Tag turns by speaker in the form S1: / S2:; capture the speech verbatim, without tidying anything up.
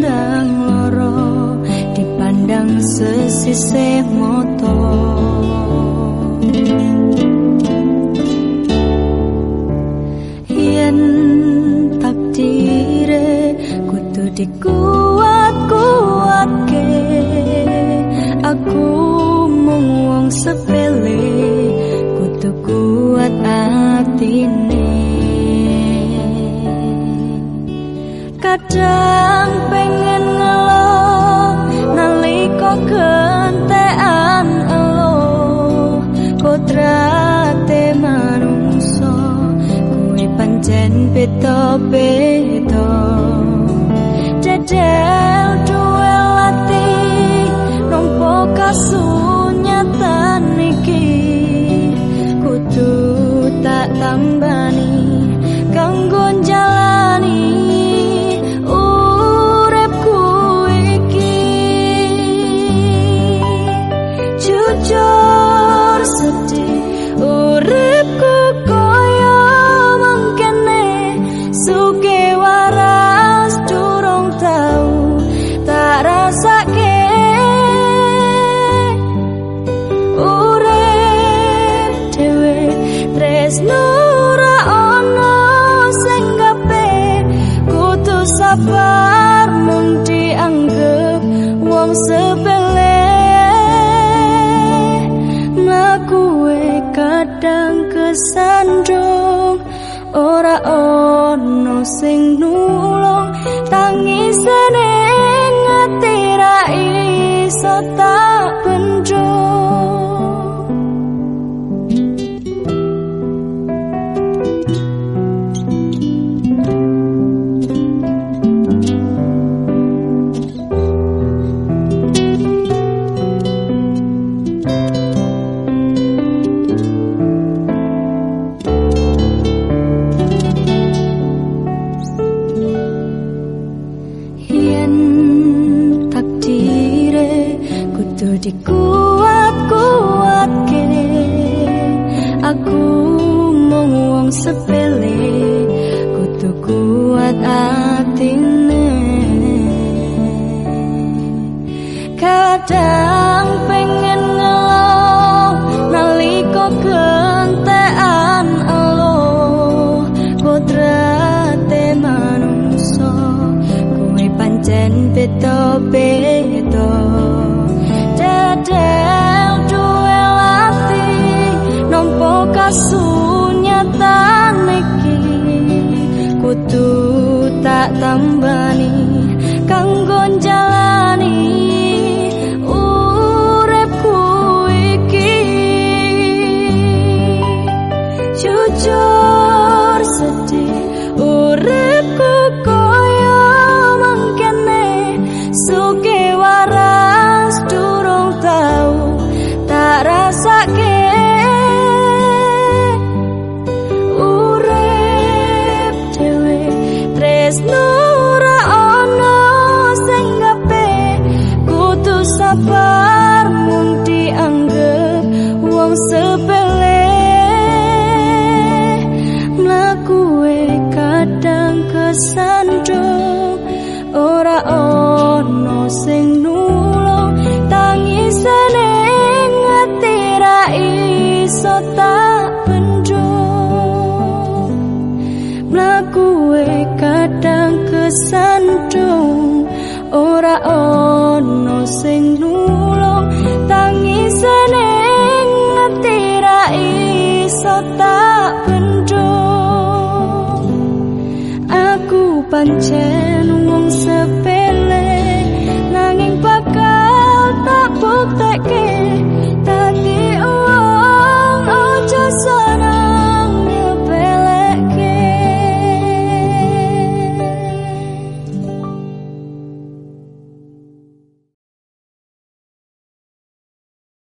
S1: sandang loro dipandang sesisih moto. Yen takdire kudu dikuat-kuatke, aku mung wong sepele kudu kuat atine. Kadang pengen ngeluh nalika gentekan elo, kodrate manungsa kuwi pancen beda-beda. Dedel duwe lati nampa kasunyatan iki, kudu tak tambani kanggo jalani uripku iki. Jujur sedih uripku koyo mangkene, suke waras durung tau tak rasake. Urip dhewe tresno ora ono sing gape, kudu sabar mung dianggep wong sepele. Mlakuwe kadang kesandung, ora ono sing nulung, tangisane ngati ra iso tak bendung. Dikuat-kuatke, aku mung wong sepele kudu kuat atine. Kadang pengen ngeluh nalika gentekan elo, kodrate manungsa kuwi pancen beda-beda. Dedel duwe lati nampa kasunyatan iki, kudu tak tambani kanggo jalani uripku iki. Jujur sedih uripku koyo mangkene, suke waras durung tau tak rasake. Urip dhewe tresno ora ono sing gape, kudu sabar mung dianggep wong sepele. Mlakuwe kadang kesandung, ora ono sing nulung, tangisane ngati ra iso tak bendung. Mlakuwe kadang kesandung, ora ono sing nulung, tangisane ngati ra iso tak bendung. Aku pancen